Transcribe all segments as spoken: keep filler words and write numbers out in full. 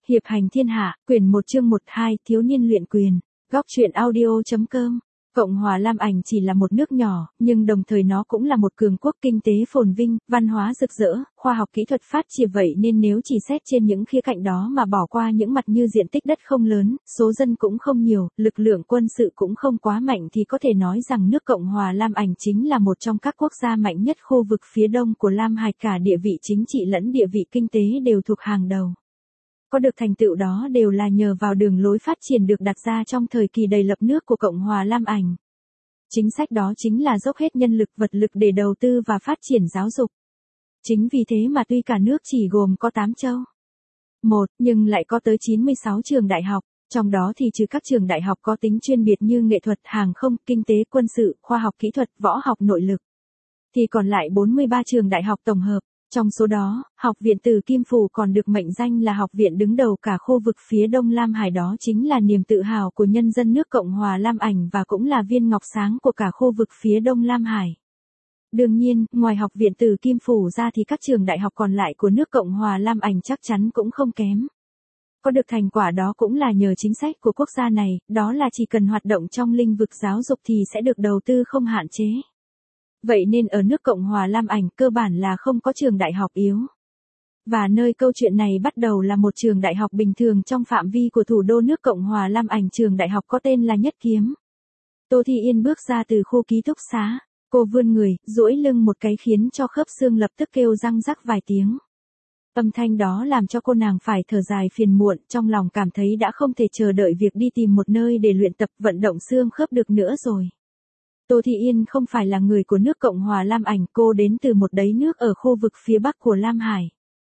Hiệp hành thiên hạ, quyển một chương một hai, thiếu niên luyện quyền. Góc truyện audio.com. Cộng hòa Lam Ảnh chỉ là một nước nhỏ, nhưng đồng thời nó cũng là một cường quốc kinh tế phồn vinh, văn hóa rực rỡ, khoa học kỹ thuật phát triển, vậy nên nếu chỉ xét trên những khía cạnh đó mà bỏ qua những mặt như diện tích đất không lớn, số dân cũng không nhiều, lực lượng quân sự cũng không quá mạnh thì có thể nói rằng nước Cộng hòa Lam Ảnh chính là một trong các quốc gia mạnh nhất khu vực phía đông của Lam Hải, cả địa vị chính trị lẫn địa vị kinh tế đều thuộc hàng đầu. Có được thành tựu đó đều là nhờ vào đường lối phát triển được đặt ra trong thời kỳ đầy lập nước của Cộng hòa Lam Ảnh. Chính sách đó chính là dốc hết nhân lực vật lực để đầu tư và phát triển giáo dục. Chính vì thế mà tuy cả nước chỉ gồm có tám châu. Một, nhưng lại có tới chín mươi sáu trường đại học, trong đó thì trừ các trường đại học có tính chuyên biệt như nghệ thuật, hàng không, kinh tế, quân sự, khoa học kỹ thuật, võ học nội lực, thì còn lại bốn mươi ba trường đại học tổng hợp. Trong số đó, Học viện Từ Kim Phủ còn được mệnh danh là học viện đứng đầu cả khu vực phía đông Lam Hải, đó chính là niềm tự hào của nhân dân nước Cộng hòa Lam Ảnh và cũng là viên ngọc sáng của cả khu vực phía đông Lam Hải. Đương nhiên, ngoài Học viện Từ Kim Phủ ra thì các trường đại học còn lại của nước Cộng hòa Lam Ảnh chắc chắn cũng không kém. Có được thành quả đó cũng là nhờ chính sách của quốc gia này, đó là chỉ cần hoạt động trong lĩnh vực giáo dục thì sẽ được đầu tư không hạn chế. Vậy nên ở nước Cộng hòa Lam Ảnh cơ bản là không có trường đại học yếu. Và nơi câu chuyện này bắt đầu là một trường đại học bình thường trong phạm vi của thủ đô nước Cộng hòa Lam Ảnh, trường đại học có tên là Nhất Kiếm. Tô Thi Yên bước ra từ khu ký túc xá, cô vươn người, duỗi lưng một cái khiến cho khớp xương lập tức kêu răng rắc vài tiếng. Âm thanh đó làm cho cô nàng phải thở dài phiền muộn, trong lòng cảm thấy đã không thể chờ đợi việc đi tìm một nơi để luyện tập vận động xương khớp được nữa rồi. Tô Thị Yên không phải là người của nước Cộng hòa Lam Ảnh, cô đến từ một đáy nước ở khu vực phía bắc của Lam Hải.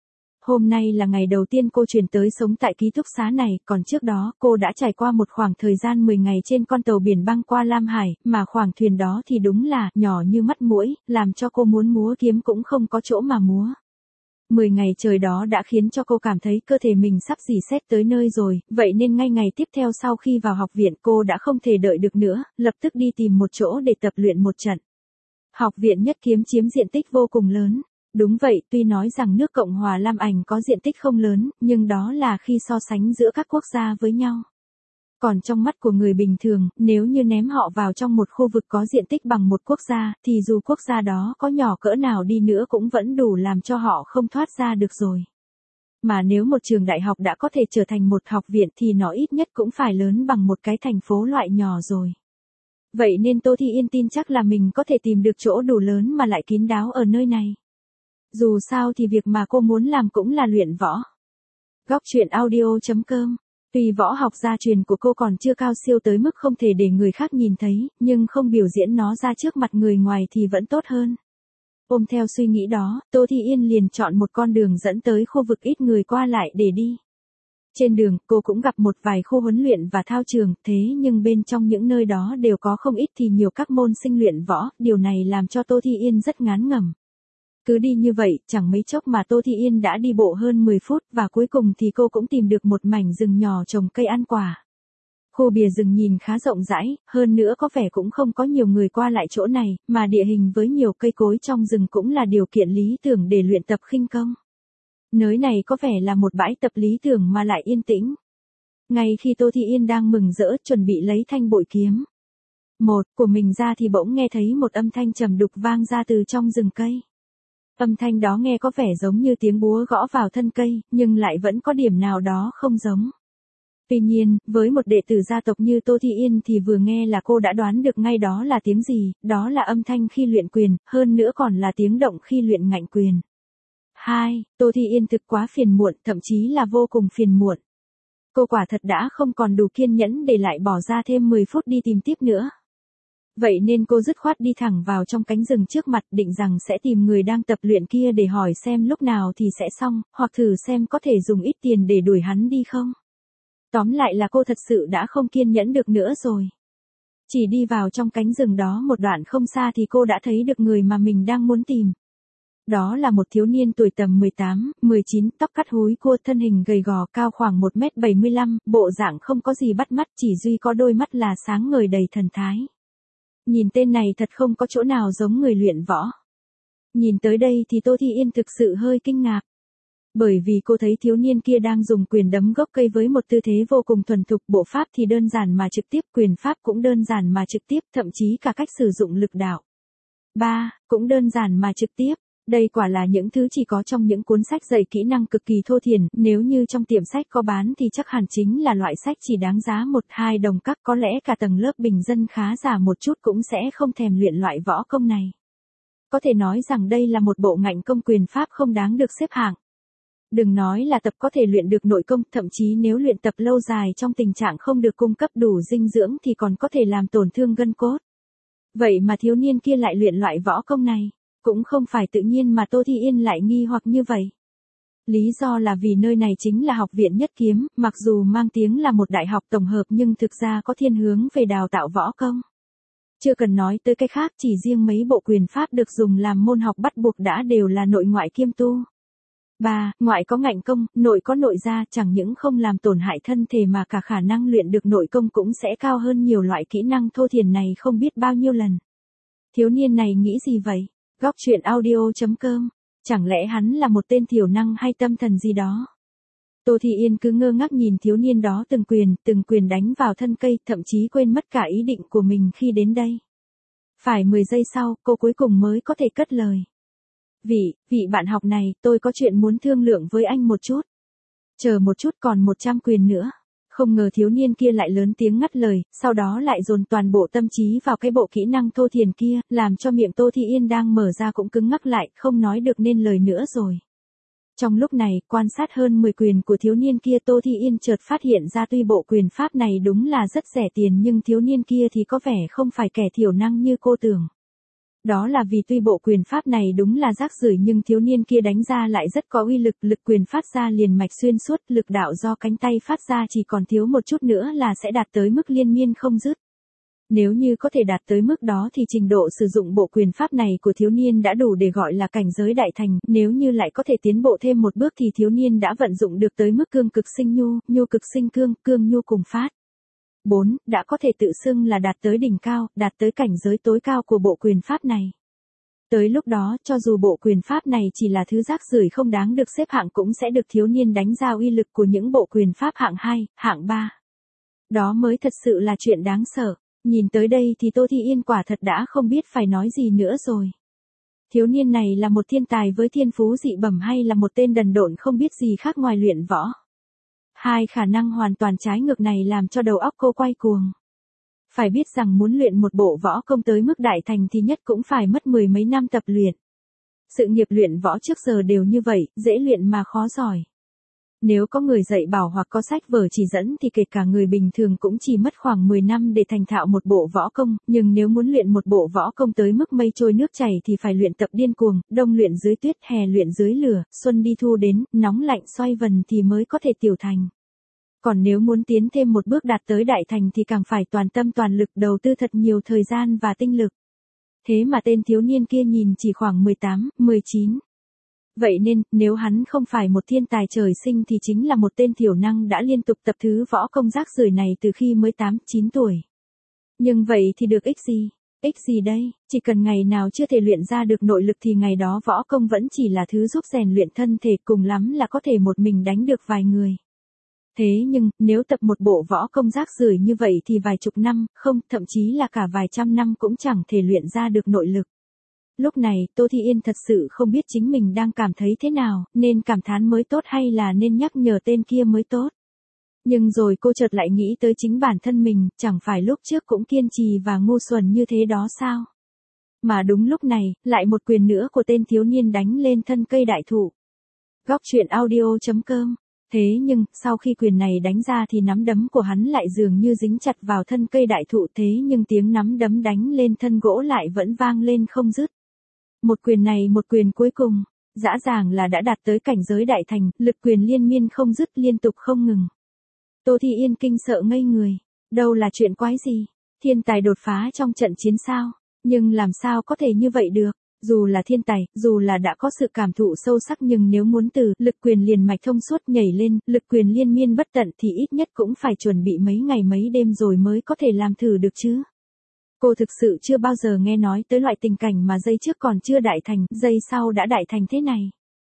Hôm nay là ngày đầu tiên cô chuyển tới sống tại ký túc xá này, còn trước đó cô đã trải qua một khoảng thời gian mười ngày trên con tàu biển băng qua Lam Hải, mà khoang thuyền đó thì đúng là nhỏ như mắt muỗi, làm cho cô muốn múa kiếm cũng không có chỗ mà múa. mười ngày trời đó đã khiến cho cô cảm thấy cơ thể mình sắp rỉ sét tới nơi rồi, vậy nên ngay ngày tiếp theo sau khi vào học viện cô đã không thể đợi được nữa, lập tức đi tìm một chỗ để tập luyện một trận. Học viện Nhất Kiếm chiếm diện tích vô cùng lớn. Đúng vậy, tuy nói rằng nước Cộng hòa Lam Ảnh có diện tích không lớn, nhưng đó là khi so sánh giữa các quốc gia với nhau. Còn trong mắt của người bình thường, nếu như ném họ vào trong một khu vực có diện tích bằng một quốc gia, thì dù quốc gia đó có nhỏ cỡ nào đi nữa cũng vẫn đủ làm cho họ không thoát ra được rồi. Mà nếu một trường đại học đã có thể trở thành một học viện thì nó ít nhất cũng phải lớn bằng một cái thành phố loại nhỏ rồi. Vậy nên Tô Thi Yên tin chắc là mình có thể tìm được chỗ đủ lớn mà lại kín đáo ở nơi này. Dù sao thì việc mà cô muốn làm cũng là luyện võ. Góc truyện audio.com. Tuy võ học gia truyền của cô còn chưa cao siêu tới mức không thể để người khác nhìn thấy, nhưng không biểu diễn nó ra trước mặt người ngoài thì vẫn tốt hơn. Ôm theo suy nghĩ đó, Tô Thi Yên liền chọn một con đường dẫn tới khu vực ít người qua lại để đi. Trên đường, cô cũng gặp một vài khu huấn luyện và thao trường, thế nhưng bên trong những nơi đó đều có không ít thì nhiều các môn sinh luyện võ, điều này làm cho Tô Thi Yên rất ngán ngẩm. Cứ đi như vậy, chẳng mấy chốc mà Tô Thị Yên đã đi bộ hơn mười phút và cuối cùng thì cô cũng tìm được một mảnh rừng nhỏ trồng cây ăn quả. Khu bìa rừng nhìn khá rộng rãi, hơn nữa có vẻ cũng không có nhiều người qua lại chỗ này, mà địa hình với nhiều cây cối trong rừng cũng là điều kiện lý tưởng để luyện tập khinh công. Nơi này có vẻ là một bãi tập lý tưởng mà lại yên tĩnh. Ngay khi Tô Thị Yên đang mừng rỡ chuẩn bị lấy thanh bội kiếm một của mình ra thì bỗng nghe thấy một âm thanh trầm đục vang ra từ trong rừng cây. Âm thanh đó nghe có vẻ giống như tiếng búa gõ vào thân cây, nhưng lại vẫn có điểm nào đó không giống. Tuy nhiên, với một đệ tử gia tộc như Tô Thi Yên thì vừa nghe là cô đã đoán được ngay đó là tiếng gì, đó là âm thanh khi luyện quyền, hơn nữa còn là tiếng động khi luyện ngạnh quyền. hai. Tô Thi Yên thực quá phiền muộn, thậm chí là vô cùng phiền muộn. Cô quả thật đã không còn đủ kiên nhẫn để lại bỏ ra thêm mười phút đi tìm tiếp nữa. Vậy nên cô dứt khoát đi thẳng vào trong cánh rừng trước mặt, định rằng sẽ tìm người đang tập luyện kia để hỏi xem lúc nào thì sẽ xong, hoặc thử xem có thể dùng ít tiền để đuổi hắn đi không. Tóm lại là cô thật sự đã không kiên nhẫn được nữa rồi. Chỉ đi vào trong cánh rừng đó một đoạn không xa thì cô đã thấy được người mà mình đang muốn tìm. Đó là một thiếu niên tuổi tầm mười tám, mười chín, tóc cắt húi cua, thân hình gầy gò, cao khoảng một mét bảy mươi lăm, bộ dạng không có gì bắt mắt, chỉ duy có đôi mắt là sáng ngời đầy thần thái. Nhìn tên này thật không có chỗ nào giống người luyện võ. Nhìn tới đây thì Tô Thi Yên thực sự hơi kinh ngạc. Bởi vì cô thấy thiếu niên kia đang dùng quyền đấm gốc cây với một tư thế vô cùng thuần thục, bộ pháp thì đơn giản mà trực tiếp, quyền pháp cũng đơn giản mà trực tiếp, thậm chí cả cách sử dụng lực đạo. ba. Cũng đơn giản mà trực tiếp. Đây quả là những thứ chỉ có trong những cuốn sách dạy kỹ năng cực kỳ thô thiển, nếu như trong tiệm sách có bán thì chắc hẳn chính là loại sách chỉ đáng giá một hai đồng các, có lẽ cả tầng lớp bình dân khá giả một chút cũng sẽ không thèm luyện loại võ công này. Có thể nói rằng đây là một bộ ngạnh công quyền pháp không đáng được xếp hạng. Đừng nói là tập có thể luyện được nội công, thậm chí nếu luyện tập lâu dài trong tình trạng không được cung cấp đủ dinh dưỡng thì còn có thể làm tổn thương gân cốt. Vậy mà thiếu niên kia lại luyện loại võ công này. Cũng không phải tự nhiên mà Tô Thi Yên lại nghi hoặc như vậy. Lý do là vì nơi này chính là học viện Nhất Kiếm, mặc dù mang tiếng là một đại học tổng hợp nhưng thực ra có thiên hướng về đào tạo võ công. Chưa cần nói tới cái khác, chỉ riêng mấy bộ quyền pháp được dùng làm môn học bắt buộc đã đều là nội ngoại kiêm tu. ba. Ngoại có ngạnh công, nội có nội gia, chẳng những không làm tổn hại thân thể mà cả khả năng luyện được nội công cũng sẽ cao hơn nhiều loại kỹ năng thô thiển này không biết bao nhiêu lần. Thiếu niên này nghĩ gì vậy? Góc truyện audio chấm com. Chẳng lẽ hắn là một tên thiểu năng hay tâm thần gì đó? Tô Thị Yên cứ ngơ ngác nhìn thiếu niên đó từng quyền, từng quyền đánh vào thân cây, thậm chí quên mất cả ý định của mình khi đến đây. Phải mười giây sau, cô cuối cùng mới có thể cất lời. Vị, vị bạn học này, tôi có chuyện muốn thương lượng với anh một chút. Chờ một chút, còn một trăm quyền nữa. Không ngờ thiếu niên kia lại lớn tiếng ngắt lời, sau đó lại dồn toàn bộ tâm trí vào cái bộ kỹ năng thô thiển kia, làm cho miệng Tô Thị Yên đang mở ra cũng cứng ngắc lại, không nói được nên lời nữa rồi. Trong lúc này, quan sát hơn mười quyền của thiếu niên kia, Tô Thị Yên chợt phát hiện ra tuy bộ quyền pháp này đúng là rất rẻ tiền nhưng thiếu niên kia thì có vẻ không phải kẻ thiểu năng như cô tưởng. Đó là vì tuy bộ quyền pháp này đúng là rác rưởi nhưng thiếu niên kia đánh ra lại rất có uy lực, lực quyền phát ra liền mạch xuyên suốt, lực đạo do cánh tay phát ra chỉ còn thiếu một chút nữa là sẽ đạt tới mức liên miên không dứt. Nếu như có thể đạt tới mức đó thì trình độ sử dụng bộ quyền pháp này của thiếu niên đã đủ để gọi là cảnh giới đại thành, nếu như lại có thể tiến bộ thêm một bước thì thiếu niên đã vận dụng được tới mức cương cực sinh nhu, nhu cực sinh cương, cương nhu cùng phát. bốn. Đã có thể tự xưng là đạt tới đỉnh cao, đạt tới cảnh giới tối cao của bộ quyền pháp này. Tới lúc đó, cho dù bộ quyền pháp này chỉ là thứ rác rưởi không đáng được xếp hạng cũng sẽ được thiếu niên đánh ra uy lực của những bộ quyền pháp hạng hai, hạng ba. Đó mới thật sự là chuyện đáng sợ. Nhìn tới đây thì Tô Thị Yên quả thật đã không biết phải nói gì nữa rồi. Thiếu niên này là một thiên tài với thiên phú dị bẩm hay là một tên đần độn không biết gì khác ngoài luyện võ? Hai khả năng hoàn toàn trái ngược này làm cho đầu óc cô quay cuồng. Phải biết rằng muốn luyện một bộ võ công tới mức đại thành thì nhất cũng phải mất mười mấy năm tập luyện. Sự nghiệp luyện võ trước giờ đều như vậy, dễ luyện mà khó giỏi. Nếu có người dạy bảo hoặc có sách vở chỉ dẫn thì kể cả người bình thường cũng chỉ mất khoảng mười năm để thành thạo một bộ võ công, nhưng nếu muốn luyện một bộ võ công tới mức mây trôi nước chảy thì phải luyện tập điên cuồng, đông luyện dưới tuyết, hè luyện dưới lửa, xuân đi thu đến, nóng lạnh xoay vần thì mới có thể tiểu thành. Còn nếu muốn tiến thêm một bước đạt tới đại thành thì càng phải toàn tâm toàn lực đầu tư thật nhiều thời gian và tinh lực. Thế mà tên thiếu niên kia nhìn chỉ khoảng mười tám, mười chín. Vậy nên, nếu hắn không phải một thiên tài trời sinh thì chính là một tên thiểu năng đã liên tục tập thứ võ công rác rưởi này từ khi mới tám, chín tuổi. Nhưng vậy thì được ích gì? Ích gì đây? Chỉ cần ngày nào chưa thể luyện ra được nội lực thì ngày đó võ công vẫn chỉ là thứ giúp rèn luyện thân thể, cùng lắm là có thể một mình đánh được vài người. Thế nhưng, nếu tập một bộ võ công rác rưởi như vậy thì vài chục năm, không, thậm chí là cả vài trăm năm cũng chẳng thể luyện ra được nội lực. Lúc này, Tô Thị Yên thật sự không biết chính mình đang cảm thấy thế nào, nên cảm thán mới tốt hay là nên nhắc nhở tên kia mới tốt. Nhưng rồi cô chợt lại nghĩ tới chính bản thân mình, chẳng phải lúc trước cũng kiên trì và ngu xuẩn như thế đó sao? Mà đúng lúc này, lại một quyền nữa của tên thiếu niên đánh lên thân cây đại thụ. Góc truyện audio chấm com. Thế nhưng, sau khi quyền này đánh ra thì nắm đấm của hắn lại dường như dính chặt vào thân cây đại thụ, thế nhưng tiếng nắm đấm đánh lên thân gỗ lại vẫn vang lên không dứt. Một quyền này một quyền cuối cùng, rõ ràng là đã đạt tới cảnh giới đại thành, lực quyền liên miên không dứt liên tục không ngừng. Tô Thị Yên kinh sợ ngây người, đâu là chuyện quái gì, thiên tài đột phá trong trận chiến sao, nhưng làm sao có thể như vậy được, dù là thiên tài, dù là đã có sự cảm thụ sâu sắc nhưng nếu muốn từ lực quyền liền mạch thông suốt nhảy lên, lực quyền liên miên bất tận thì ít nhất cũng phải chuẩn bị mấy ngày mấy đêm rồi mới có thể làm thử được chứ. Cô thực sự chưa bao giờ nghe nói tới loại tình cảnh mà giây trước còn chưa đại thành, giây sau đã đại thành thế này.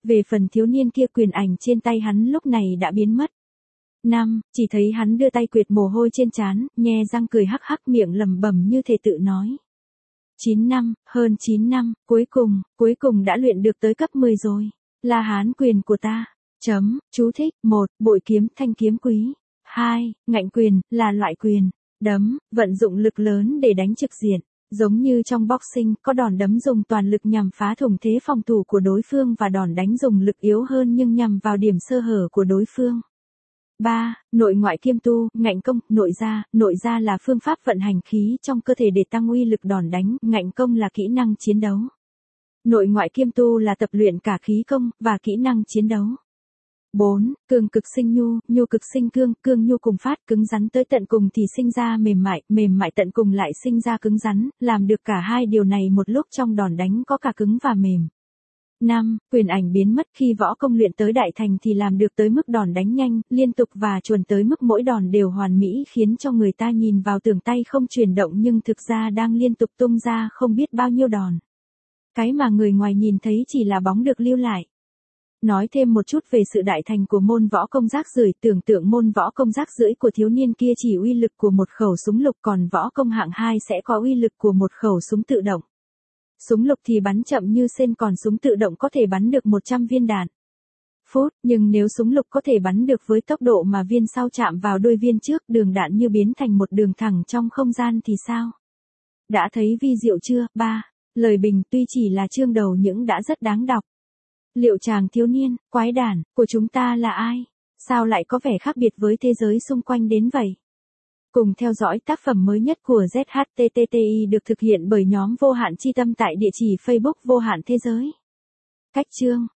Về phần thiếu niên kia, quyền ảnh trên tay hắn lúc này đã biến mất. Năm, chỉ thấy hắn đưa tay quệt mồ hôi trên trán, nhe răng cười hắc hắc, miệng lẩm bẩm như thể tự nói. chín năm, hơn chín năm, cuối cùng, cuối cùng đã luyện được tới cấp mười rồi. La Hán quyền của ta. Chấm, chú thích, một, bội kiếm, thanh kiếm quý. hai, ngạnh quyền, là loại quyền. Đấm, vận dụng lực lớn để đánh trực diện. Giống như trong boxing, có đòn đấm dùng toàn lực nhằm phá thủng thế phòng thủ của đối phương và đòn đánh dùng lực yếu hơn nhưng nhằm vào điểm sơ hở của đối phương. ba. Nội ngoại kiêm tu, ngạnh công, nội gia. Nội gia là phương pháp vận hành khí trong cơ thể để tăng uy lực đòn đánh, ngạnh công là kỹ năng chiến đấu. Nội ngoại kiêm tu là tập luyện cả khí công và kỹ năng chiến đấu. bốn. Cương cực sinh nhu, nhu cực sinh cương, cương nhu cùng phát, cứng rắn tới tận cùng thì sinh ra mềm mại, mềm mại tận cùng lại sinh ra cứng rắn, làm được cả hai điều này một lúc trong đòn đánh có cả cứng và mềm. năm. Quyền ảnh biến mất, khi võ công luyện tới đại thành thì làm được tới mức đòn đánh nhanh, liên tục và chuẩn tới mức mỗi đòn đều hoàn mỹ, khiến cho người ta nhìn vào tưởng tay không chuyển động nhưng thực ra đang liên tục tung ra không biết bao nhiêu đòn. Cái mà người ngoài nhìn thấy chỉ là bóng được lưu lại. Nói thêm một chút về sự đại thành của môn võ công rác rưởi, tưởng tượng môn võ công rác rưởi của thiếu niên kia chỉ uy lực của một khẩu súng lục, còn võ công hạng hai sẽ có uy lực của một khẩu súng tự động. Súng lục thì bắn chậm như sên, còn súng tự động có thể bắn được một trăm viên đạn phút, nhưng nếu súng lục có thể bắn được với tốc độ mà viên sau chạm vào đôi viên trước, đường đạn như biến thành một đường thẳng trong không gian thì sao? Đã thấy vi diệu chưa? ba. Lời bình tuy chỉ là chương đầu nhưng đã rất đáng đọc. Liệu chàng thiếu niên, quái đản, của chúng ta là ai? Sao lại có vẻ khác biệt với thế giới xung quanh đến vậy? Cùng theo dõi tác phẩm mới nhất của Z H T T T I được thực hiện bởi nhóm Vô Hạn Chi Tâm tại địa chỉ Facebook Vô Hạn Thế Giới. Cách chương